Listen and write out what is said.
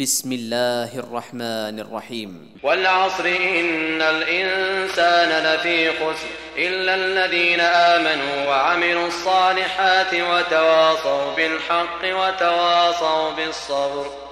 بسم الله الرحمن الرحيم. والعصر إن الإنسان لفي خسر إلا الذين آمنوا وعملوا الصالحات وتواصوا بالحق وتواصوا بالصبر.